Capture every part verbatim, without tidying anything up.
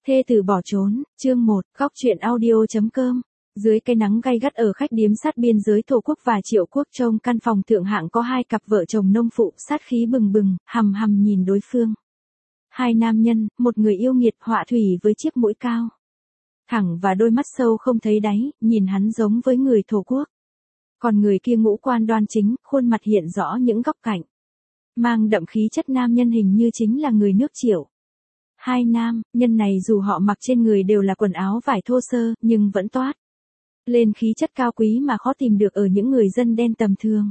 Thê tử bỏ trốn, chương một, góc truyện audio chấm com. Dưới cái nắng gay gắt ở khách điếm sát biên giới Thổ Quốc và Triệu Quốc, trong căn phòng thượng hạng có hai cặp vợ chồng nông phụ sát khí bừng bừng, hằm hằm nhìn đối phương. Hai nam nhân, một người yêu nghiệt họa thủy với chiếc mũi cao thẳng và đôi mắt sâu không thấy đáy, nhìn hắn giống với người Thổ Quốc. Còn người kia ngũ quan đoan chính, khuôn mặt hiện rõ những góc cạnh, mang đậm khí chất nam nhân, hình như chính là người nước Triệu. Hai nam nhân này dù họ mặc trên người đều là quần áo vải thô sơ, nhưng vẫn toát lên khí chất cao quý mà khó tìm được ở những người dân đen tầm thường.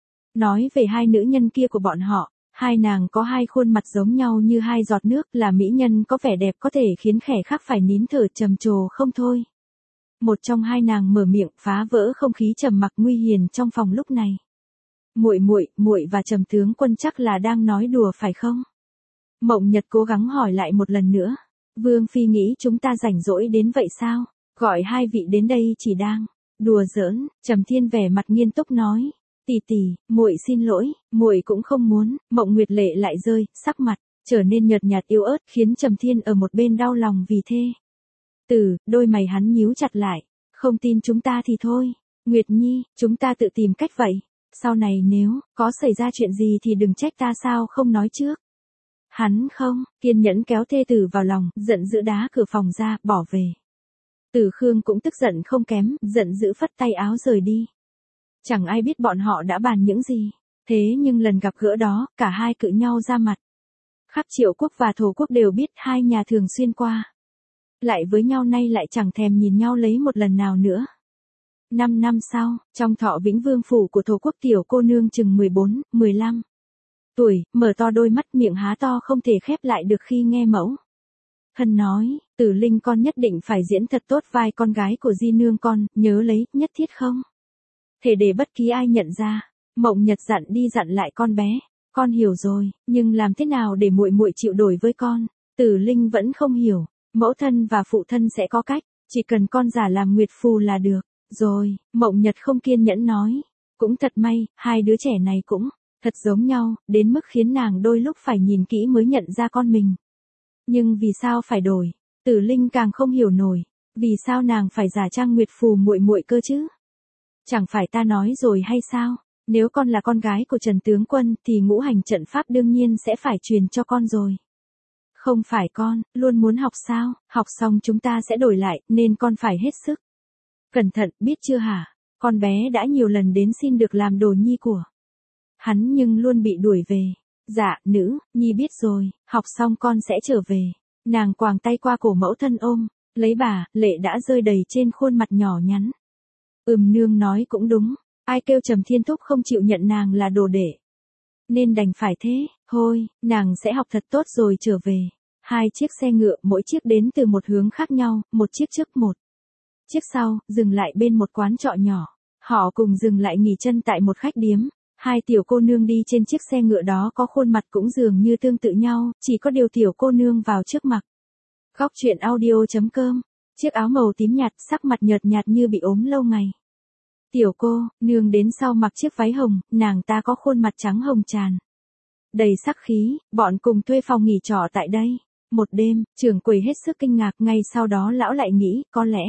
Nói về hai nữ nhân kia của bọn họ, hai nàng có hai khuôn mặt giống nhau như hai giọt nước, là mỹ nhân có vẻ đẹp có thể khiến kẻ khác phải nín thở trầm trồ không thôi. Một trong hai nàng mở miệng phá vỡ không khí trầm mặc nguy hiền trong phòng lúc này. Muội muội, muội và Trầm tướng quân chắc là đang nói đùa phải không? Mộng Nhật cố gắng hỏi lại một lần nữa. Vương phi nghĩ chúng ta rảnh rỗi đến vậy sao? Gọi hai vị đến đây chỉ đang đùa giỡn. Trầm Thiên vẻ mặt nghiêm túc nói. Tỷ tỷ, muội xin lỗi, muội cũng không muốn. Mộng Nguyệt lệ lại rơi, sắc mặt trở nên nhợt nhạt yếu ớt, khiến Trầm Thiên ở một bên đau lòng vì thê tử. Đôi mày hắn nhíu chặt lại. Không tin chúng ta thì thôi, Nguyệt Nhi, chúng ta tự tìm cách vậy. Sau này nếu có xảy ra chuyện gì thì đừng trách ta sao không nói trước. Hắn không kiên nhẫn kéo thê tử vào lòng, giận dữ đá cửa phòng ra, bỏ về. Từ Khương cũng tức giận không kém, giận dữ phất tay áo rời đi. Chẳng ai biết bọn họ đã bàn những gì. Thế nhưng lần gặp gỡ đó, cả hai cự nhau ra mặt. Khắp Triệu Quốc và Thổ Quốc đều biết hai nhà thường xuyên qua lại với nhau, nay lại chẳng thèm nhìn nhau lấy một lần nào nữa. Năm năm sau, trong Thọ Vĩnh Vương phủ của Thổ Quốc, tiểu cô nương chừng mười bốn, mười lăm tuổi, mở to đôi mắt, miệng há to không thể khép lại được khi nghe mẫu thân nói, Tử Linh con nhất định phải diễn thật tốt vai con gái của Di nương con, nhớ lấy, nhất thiết không thể để bất kỳ ai nhận ra. Mộng Nhật dặn đi dặn lại con bé, con hiểu rồi, nhưng làm thế nào để muội muội chịu đổi với con? Tử Linh vẫn không hiểu, mẫu thân và phụ thân sẽ có cách, chỉ cần con giả làm Nguyệt Phù là được. Rồi, Mộng Nhật không kiên nhẫn nói, cũng thật may, hai đứa trẻ này cũng thật giống nhau, đến mức khiến nàng đôi lúc phải nhìn kỹ mới nhận ra con mình. Nhưng vì sao phải đổi? Tử Linh càng không hiểu nổi, vì sao nàng phải giả trang Nguyệt Phù muội muội cơ chứ? Chẳng phải ta nói rồi hay sao? Nếu con là con gái của Trần tướng quân thì ngũ hành trận pháp đương nhiên sẽ phải truyền cho con rồi. Không phải con luôn muốn học sao? Học xong chúng ta sẽ đổi lại, nên con phải hết sức cẩn thận, biết chưa hả? Con bé đã nhiều lần đến xin được làm đồ nhi của hắn nhưng luôn bị đuổi về. Dạ, nữ, nhi biết rồi, học xong con sẽ trở về. Nàng quàng tay qua cổ mẫu thân ôm lấy bà, lệ đã rơi đầy trên khuôn mặt nhỏ nhắn. Ừm, nương nói cũng đúng, ai kêu Trầm Thiên Thúc không chịu nhận nàng là đồ đệ, nên đành phải thế. Thôi, nàng sẽ học thật tốt rồi trở về. Hai chiếc xe ngựa, mỗi chiếc đến từ một hướng khác nhau, một chiếc trước một chiếc sau, dừng lại bên một quán trọ nhỏ. Họ cùng dừng lại nghỉ chân tại một khách điếm. Hai tiểu cô nương đi trên chiếc xe ngựa đó có khuôn mặt cũng dường như tương tự nhau, chỉ có điều tiểu cô nương vào trước mặc góc truyện audio chấm com, chiếc áo màu tím nhạt, sắc mặt nhợt nhạt như bị ốm lâu ngày. Tiểu cô nương đến sau mặc chiếc váy hồng, nàng ta có khuôn mặt trắng hồng tràn đầy sắc khí. Bọn cùng thuê phòng nghỉ trọ tại đây một đêm, trưởng quầy hết sức kinh ngạc. Ngay sau đó lão lại nghĩ, có lẽ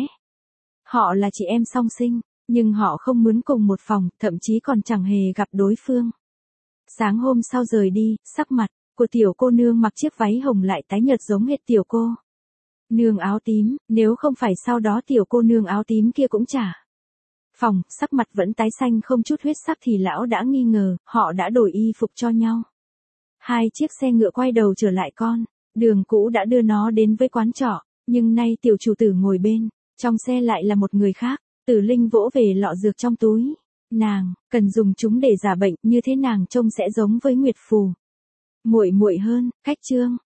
họ là chị em song sinh, nhưng họ không mướn cùng một phòng, thậm chí còn chẳng hề gặp đối phương. Sáng hôm sau rời đi, sắc mặt của tiểu cô nương mặc chiếc váy hồng lại tái nhợt giống hệt tiểu cô nương áo tím, nếu không phải sau đó tiểu cô nương áo tím kia cũng trả phòng, sắc mặt vẫn tái xanh không chút huyết sắc thì lão đã nghi ngờ, họ đã đổi y phục cho nhau. Hai chiếc xe ngựa quay đầu trở lại con đường cũ đã đưa nó đến với quán trọ, nhưng nay tiểu chủ tử ngồi bên trong xe lại là một người khác. Tử Linh vỗ về lọ dược trong túi. Nàng cần dùng chúng để giả bệnh, như thế nàng trông sẽ giống với Nguyệt Phù muội muội hơn. Khách trương